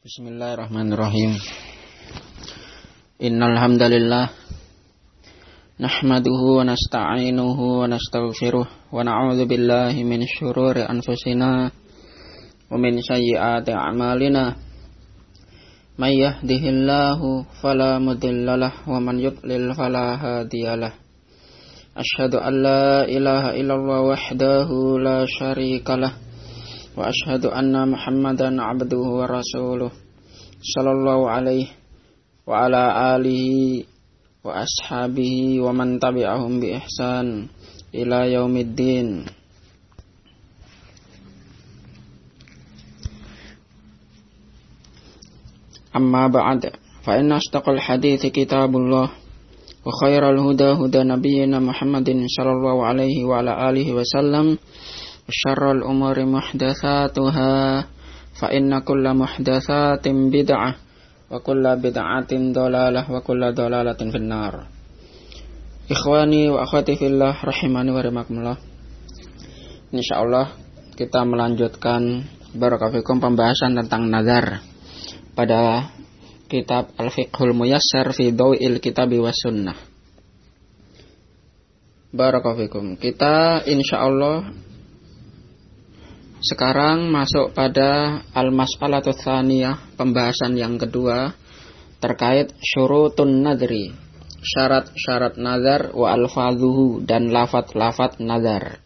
Bismillahirrahmanirrahim. Innal hamdalillah nahmaduhu wa nasta'inuhu wa nastaghfiruh wa na'udzu billahi min syururi anfusina wa min sayyiati a'malina. May yahdihillahu fala mudhillalah wa man yudlil fala hadiyalah. Asyhadu an la ilaha illallah wahdahu la syarikalah wa asyhadu anna Muhammadan abduhu wa rasuluh sallallahu alaihi wa ala alihi wa ashabihi wa man tabi'ahum bi ihsan ila yaumiddin. Amma ba'd, fa inna asdaqal hadithi kitabullah wa khairal huda huda nabiyyina Muhammadin sallallahu alaihi wa ala alihi wa sallam. Syarrul umuri muhdatsatuha fa inna kulla muhdatsatin bid'ah wa kulla bid'atin dhalalah wa kulla dhalalatin finnar. Ikhwani wa akhwati fillah rahimani wa rahimakumullah. Insyaallah kita melanjutkan barakallahu pembahasan tentang nazar pada kitab Al-Fiqhul Muyassar fi Dhawil Kitabi was Sunnah. Barakallahu kita insyaallah sekarang masuk pada al-mas'alatu tsaniyah, pembahasan yang kedua terkait syurutun nadri, syarat-syarat nazar wa alfadhuhu dan lafaz-lafaz nazar.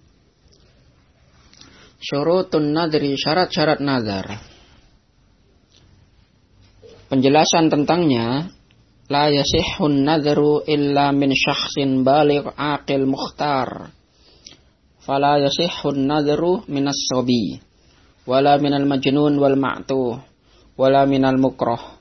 Syurutun nadri, syarat-syarat nazar. Penjelasan tentangnya, la yasihhun nadru illa min syakhsin baligh aqil mukhtar. Fala yasihhun nadru minas sabi wala minal majnun wal ma'tuh wala minal mukrah.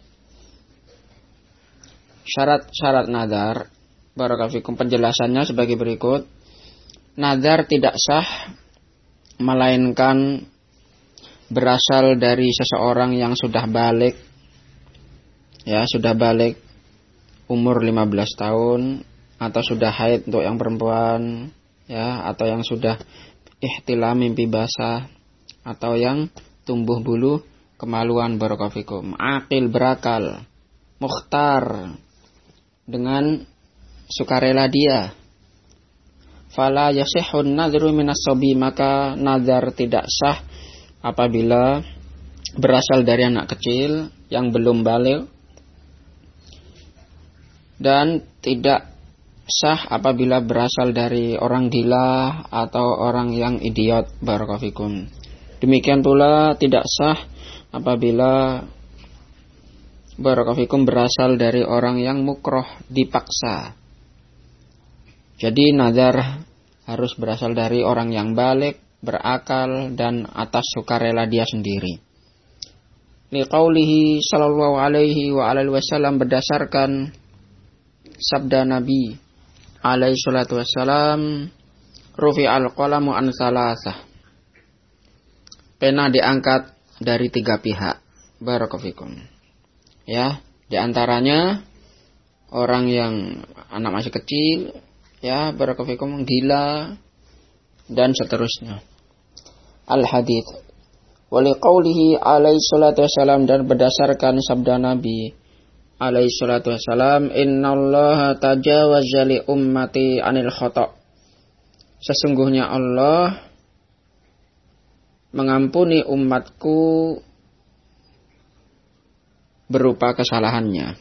Syarat-syarat nazar, barakallahu fikum, penjelasannya sebagai berikut. Nazar tidak sah melainkan berasal dari seseorang yang sudah balik, ya, sudah balik umur 15 tahun atau sudah haid untuk yang perempuan, ya, atau yang sudah ihtilam mimpi basah, atau yang tumbuh bulu kemaluan, barakallahu fikum. Aqil, berakal, mukhtar, dengan sukarela dia. Fala yasihhun nadru minas sabi, maka nazar tidak sah apabila berasal dari anak kecil yang belum baligh, dan tidak sah apabila berasal dari orang gila atau orang yang idiot, barakallahu fikum. Demikian pula tidak sah apabila, barakallahu fikum, berasal dari orang yang mukroh, dipaksa. Jadi nazar harus berasal dari orang yang balik, berakal, dan atas sukarela dia sendiri. Liqaulihi sallallahu alaihi wa alihi wasallam, berdasarkan sabda Nabi alaihi salatu wassalam, rufi'al qalamu an salasah, pena diangkat dari 3 pihak, barakallahu fikum. Ya, di antaranya orang yang anak masih kecil, ya, barakallahu fikum, gila, dan seterusnya. Al-hadits wa liqaulihi alaihi salatu wassalam, dan berdasarkan sabda Nabi alaihi salatu wassalam, innallaha tajawaza li ummati anil khata', sesungguhnya Allah mengampuni umatku berupa kesalahannya.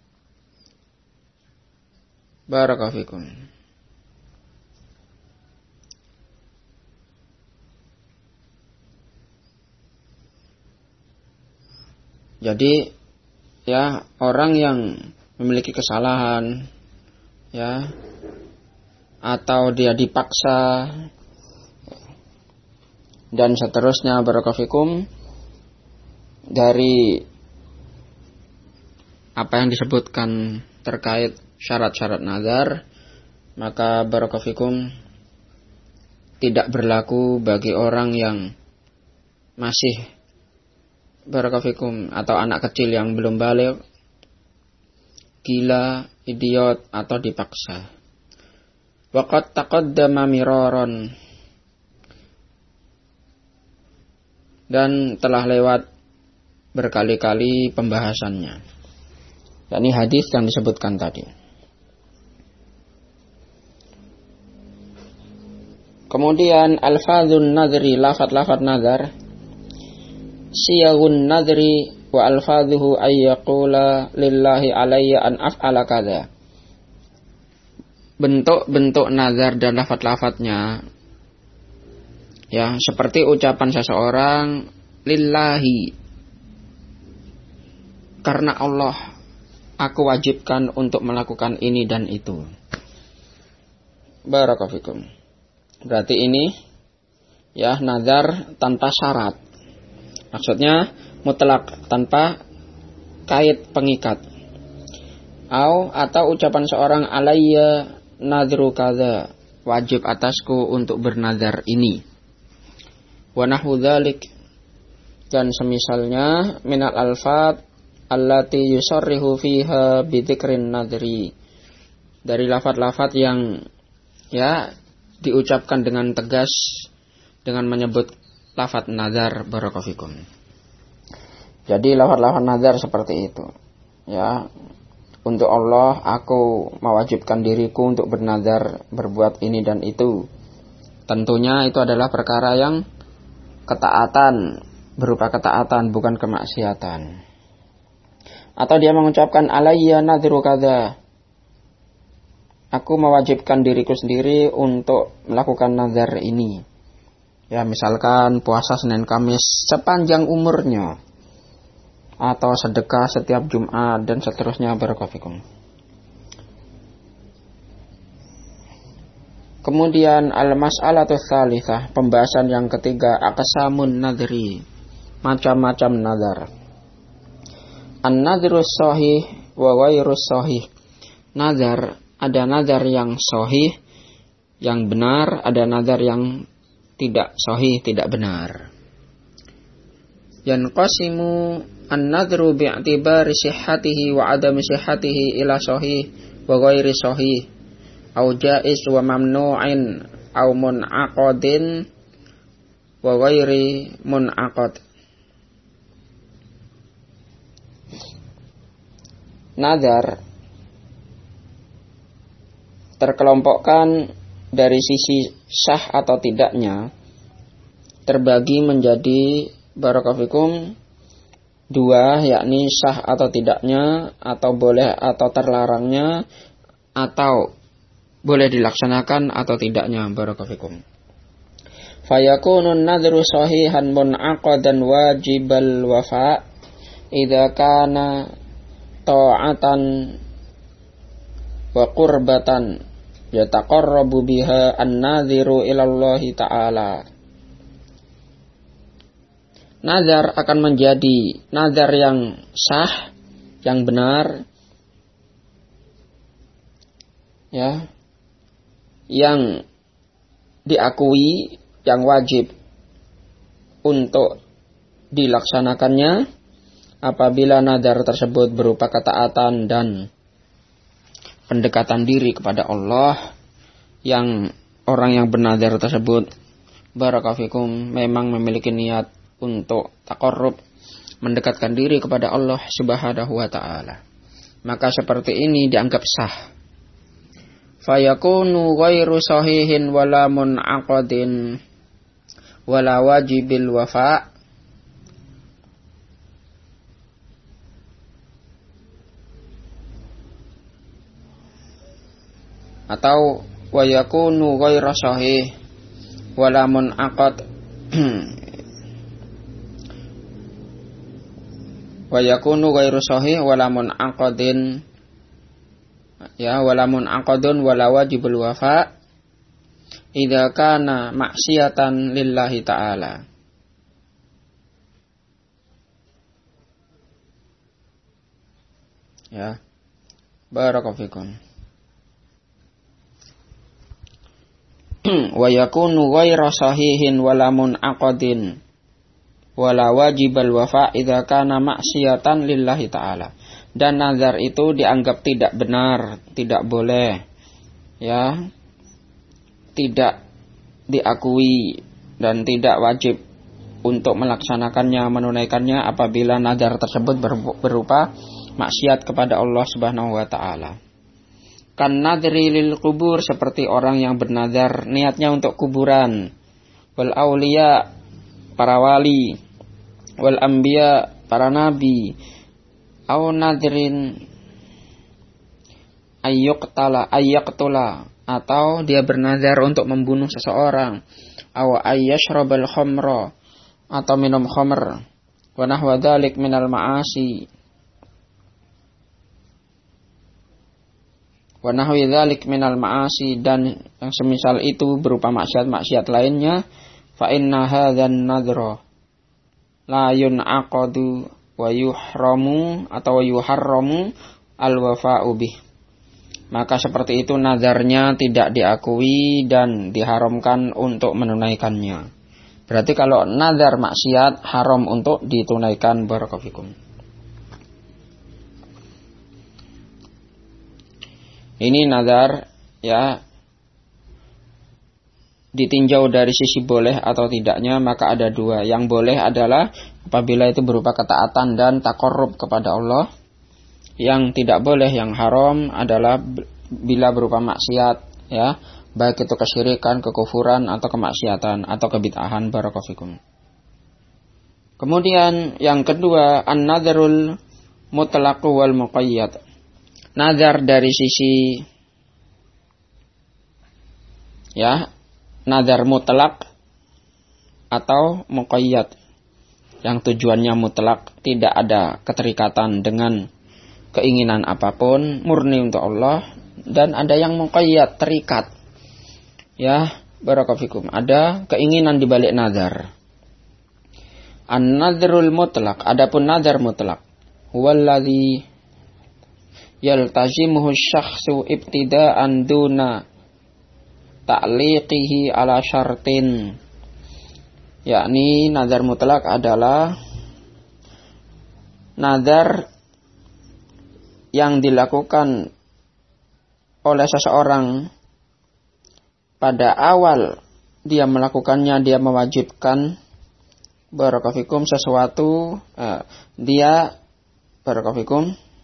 Barakallahu fikum. Jadi, ya, orang yang memiliki kesalahan, ya, atau dia dipaksa dan seterusnya, barakallahu fikum, dari apa yang disebutkan terkait syarat-syarat nazar, maka barakallahu fikum tidak berlaku bagi orang yang masih, barakallahu fikum, atau anak kecil yang belum baligh, gila, idiot, atau dipaksa. Waqad taqaddama miraran, dan telah lewat berkali-kali pembahasannya. Ini hadis yang disebutkan tadi. Kemudian alfadzun nadri, lafaz-lafaz nazar. Siyagun nadri wa alfadhuhu ayyaqula lillahi alayya an af'ala kadza. Bentuk-bentuk nazar dan lafaz-lafaznya, ya, seperti ucapan seseorang lillahi, karena Allah aku wajibkan untuk melakukan ini dan itu. Barakallahu fikum. Berarti ini, ya, nazar tanpa syarat. Maksudnya mutlak, tanpa kait pengikat. Atau ucapan seorang alayya nadru kadza, wajib atasku untuk bernazar ini. Wa nahwu dzalik, dan semisalnya minal alfat allati yusarrihu fiha bi dzikrin nadri, dari lafaz-lafaz yang, ya, diucapkan dengan tegas dengan menyebut lafaz nazar. Barakallahu fikum. Jadi lafaz-lafaz nazar seperti itu, ya, untuk Allah aku mewajibkan diriku untuk bernazar berbuat ini dan itu. Tentunya itu adalah perkara yang ketaatan, berupa ketaatan, bukan kemaksiatan. Atau dia mengucapkan alayya nadru kadza, aku mewajibkan diriku sendiri untuk melakukan nazar ini. Ya, misalkan puasa Senin Kamis sepanjang umurnya, atau sedekah setiap Jumat, dan seterusnya. Barakallahu fikum. Kemudian al-mas'alatu tsalitsah, pembahasan yang ketiga, aqsamun nadri, macam-macam nazar. An-nadrus shahih wa ghairus shahih. Nazar, ada nazar yang sahih, yang benar, ada nazar yang tidak sahih, tidak benar. Yanqasimu an-nadru bi'tibari sihhatihi wa adami sihhatihi ila sahih wa ghairi sahih, au jaiz wa mamnu'in, au mun'aqadin wa ghairi mun'aqad. Nazar terkelompokkan dari sisi sah atau tidaknya, terbagi menjadi, barakallahu fikum, dua, yakni sah atau tidaknya, atau boleh atau terlarangnya, atau boleh dilaksanakan atau tidaknya. Barakallahu fikum. Fayakunun nadru sahihan mun'aqadan wajibal wafa idza kana ta'atan wa qurbatan yataqarrabu biha an-nadhiru ila Allah ta'ala. Nazar akan menjadi nazar yang sah, yang benar, ya, yang diakui, yang wajib untuk dilaksanakannya apabila nazar tersebut berupa ketaatan dan pendekatan diri kepada Allah, yang orang yang bernazar tersebut, barakallahu fikum, memang memiliki niat untuk taqarrub, mendekatkan diri kepada Allah Subhanahu wa ta'ala, maka seperti ini dianggap sah. Fayakunu ghairu sahihin wala mun'aqadin wala wajibil wafa. Atau wa yakunu ghairu sahih wala mun'aqad wa yakunu ghairu sahih wala mun'aqadin, ya, wala mun'aqadun wala wajibul wafa idza kana maksiatan lillahi ta'ala. Ya, barakallahu fikum. Wa yakunu ghairu sahihin wala mun'aqadin wala wajibal wafa idza kana maksiatan lillahi ta'ala. Dan nazar itu dianggap tidak benar, tidak boleh, ya, tidak diakui dan tidak wajib untuk melaksanakannya, menunaikannya apabila nadar tersebut berupa maksiat kepada Allah Subhanahu wa taala. Kan nadri lil kubur, seperti orang yang bernadar niatnya untuk kuburan. Wal auliya, para wali. Wal anbiya, para nabi. Au nadrin ayyaqtula, atau dia bernadar untuk membunuh seseorang. Aw ayyashrabal khamra, atau minum khamr. Wa nahwa dzalik minal ma'asi. Wa nahwi dzalik minal ma'asi, dan yang semisal itu berupa maksiat-maksiat lainnya. Fa inna hadzan nadra la yun'aqadu wa yuhramu atau yuharramu al-wafa'u bih. Maka seperti itu nazarnya tidak diakui dan diharamkan untuk menunaikannya. Berarti kalau nazar maksiat haram untuk ditunaikan. Barakallahu fikum. Ini nazar ya, ditinjau dari sisi boleh atau tidaknya, maka ada dua. Yang boleh adalah apabila itu berupa ketaatan dan taqarrub kepada Allah. Yang tidak boleh, yang haram adalah bila berupa maksiat ya, baik itu kesyirikan, kekufuran atau kemaksiatan atau kebid'ahan. Barakallahu fikum. Kemudian yang kedua, an-nadharul mutlaq wal muqayyad. Nazar dari sisi ya, nazar mutlak atau muqayyad, yang tujuannya mutlak, tidak ada keterikatan dengan keinginan apapun, murni untuk Allah. Dan ada yang muqayyad, terikat ya, barakallahu fikum, ada keinginan di balik nazar. An-nadhrul mutlak, adapun nazar mutlak, huwallazi yaltazimuhu syakhsu ibtida'an duna ta'liqihi ala syartin. Yakni nazar mutlak adalah nazar yang dilakukan oleh seseorang pada awal dia melakukannya, dia mewajibkan barakallahu fikum sesuatu, dia barakallahu fikum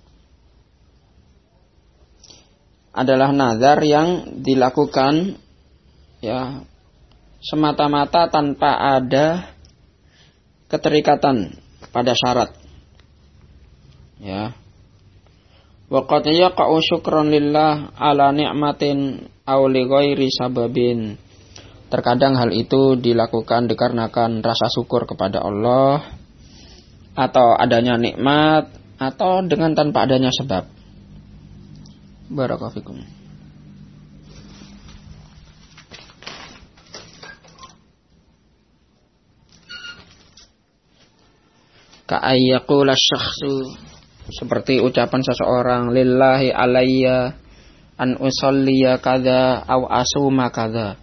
adalah nazar yang dilakukan ya semata-mata tanpa ada keterikatan pada syarat ya. Wa qad yaqa'u syukran lillah ala ni'matin aw li ghairi sababin. Terkadang hal itu dilakukan dikarenakan rasa syukur kepada Allah atau adanya nikmat atau dengan tanpa adanya sebab. Barakallahu fikum. Ka'ayyaqula syakhsu, seperti ucapan seseorang, lillahi alayya an usalliya kadza aw asuma kadza.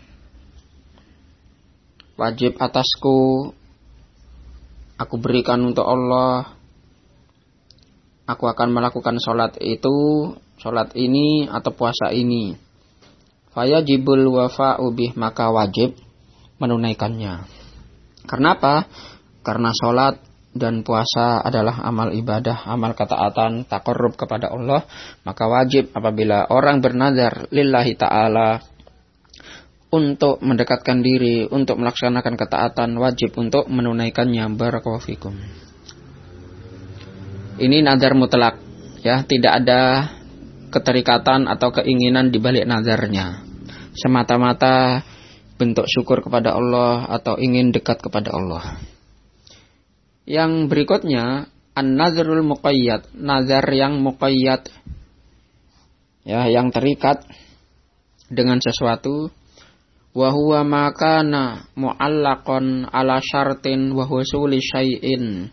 Wajib atasku, aku berikan untuk Allah, aku akan melakukan sholat itu, sholat ini atau puasa ini. Fayajibul wafa'u bih, maka wajib menunaikannya. Karena apa? Karena sholat dan puasa adalah amal ibadah, amal ketaatan, taqarrub kepada Allah. Maka wajib apabila orang bernazar lillahi ta'ala untuk mendekatkan diri, untuk melaksanakan ketaatan, wajib untuk menunaikannya. Barakallahu fikum. Ini nazar mutlak ya, tidak ada keterikatan atau keinginan di balik nazarnya. Semata-mata bentuk syukur kepada Allah atau ingin dekat kepada Allah. Yang berikutnya an-nazrul muqayyad, nazar yang muqayyad ya, yang terikat dengan sesuatu. Wa huwa ma kana mu'allaqan ala syartin wa husuli syai'in.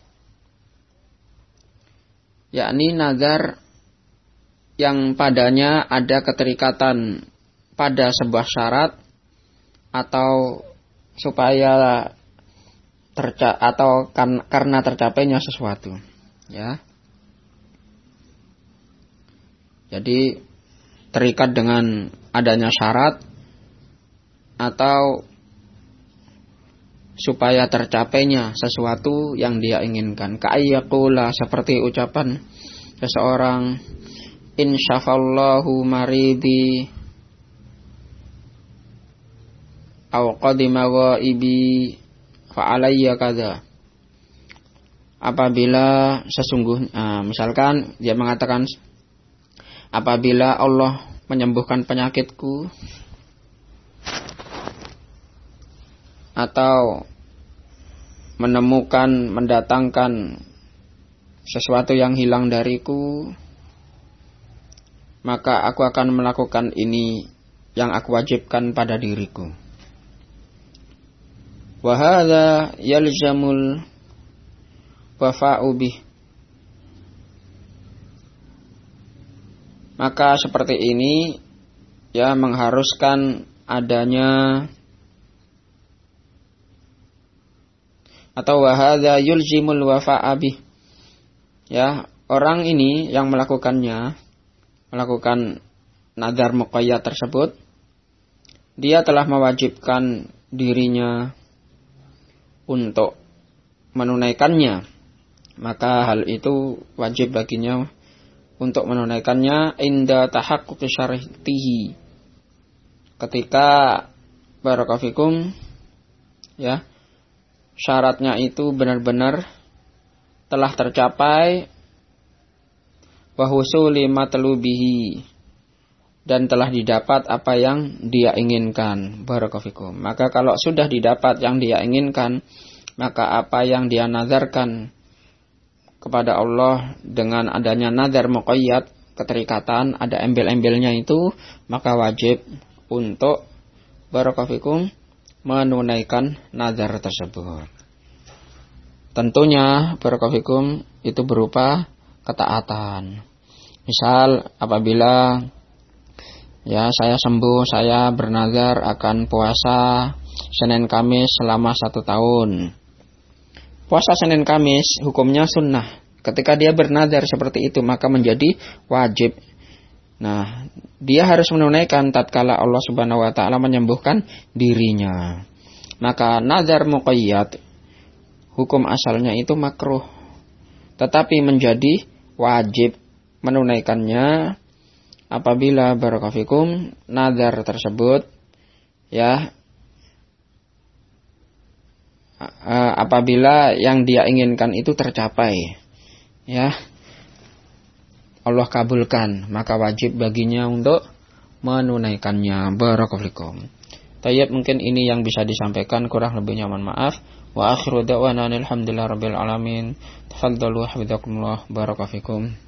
Yakni nazar yang padanya ada keterikatan pada sebuah syarat atau supaya karena tercapainya sesuatu ya. Jadi terikat dengan adanya syarat atau supaya tercapainya sesuatu yang dia inginkan. Ka'ayyaqula, seperti ucapan seseorang, insyafallahu maridi aw qadima ghaibi fa alayya kadza. Apabila sesungguhnya, misalkan dia mengatakan, apabila Allah menyembuhkan penyakitku, atau mendatangkan sesuatu yang hilang dariku, maka aku akan melakukan ini yang aku wajibkan pada diriku. Wa hadza yalzamul wafa'u bih. Maka seperti ini ya mengharuskan adanya, atau wa hadza yulzimul wafa'a bih. Ya, orang ini yang melakukan nadar muqayyad tersebut, dia telah mewajibkan dirinya untuk menunaikannya. Maka hal itu wajib baginya untuk menunaikannya inda tahaqquqi syartihi. Ketika barakallahu fikum ya, syaratnya itu benar-benar telah tercapai, wa husuli matlubihi, dan telah didapat apa yang dia inginkan. Barakallahu fikum. Maka kalau sudah didapat yang dia inginkan, maka apa yang dia nazarkan kepada Allah dengan adanya nazar muqayyad, keterikatan, ada embel-embelnya itu, maka wajib untuk barakallahu fikum menunaikan nazar tersebut. Tentunya barakallahu fikum itu berupa ketaatan. Misal apabila ya saya sembuh, saya bernazar akan puasa Senin Kamis selama 1 tahun. Puasa Senin Kamis hukumnya sunnah. Ketika dia bernazar seperti itu, maka menjadi wajib. Nah, dia harus menunaikan tatkala Allah Subhanahu wa taala menyembuhkan dirinya. Maka nazar muqayyad hukum asalnya itu makruh, tetapi menjadi wajib menunaikannya apabila barakallahu fikum nazar tersebut ya apabila yang dia inginkan itu tercapai, ya Allah kabulkan, maka wajib baginya untuk menunaikannya. Barakallahu fikum. Tayyib, mungkin ini yang bisa disampaikan, kurang lebihnya mohon maaf. Wa akhiru da'wana alhamdulillahirabbil alamin. Tafaddalu hafizakumullah. Barakallahu fikum.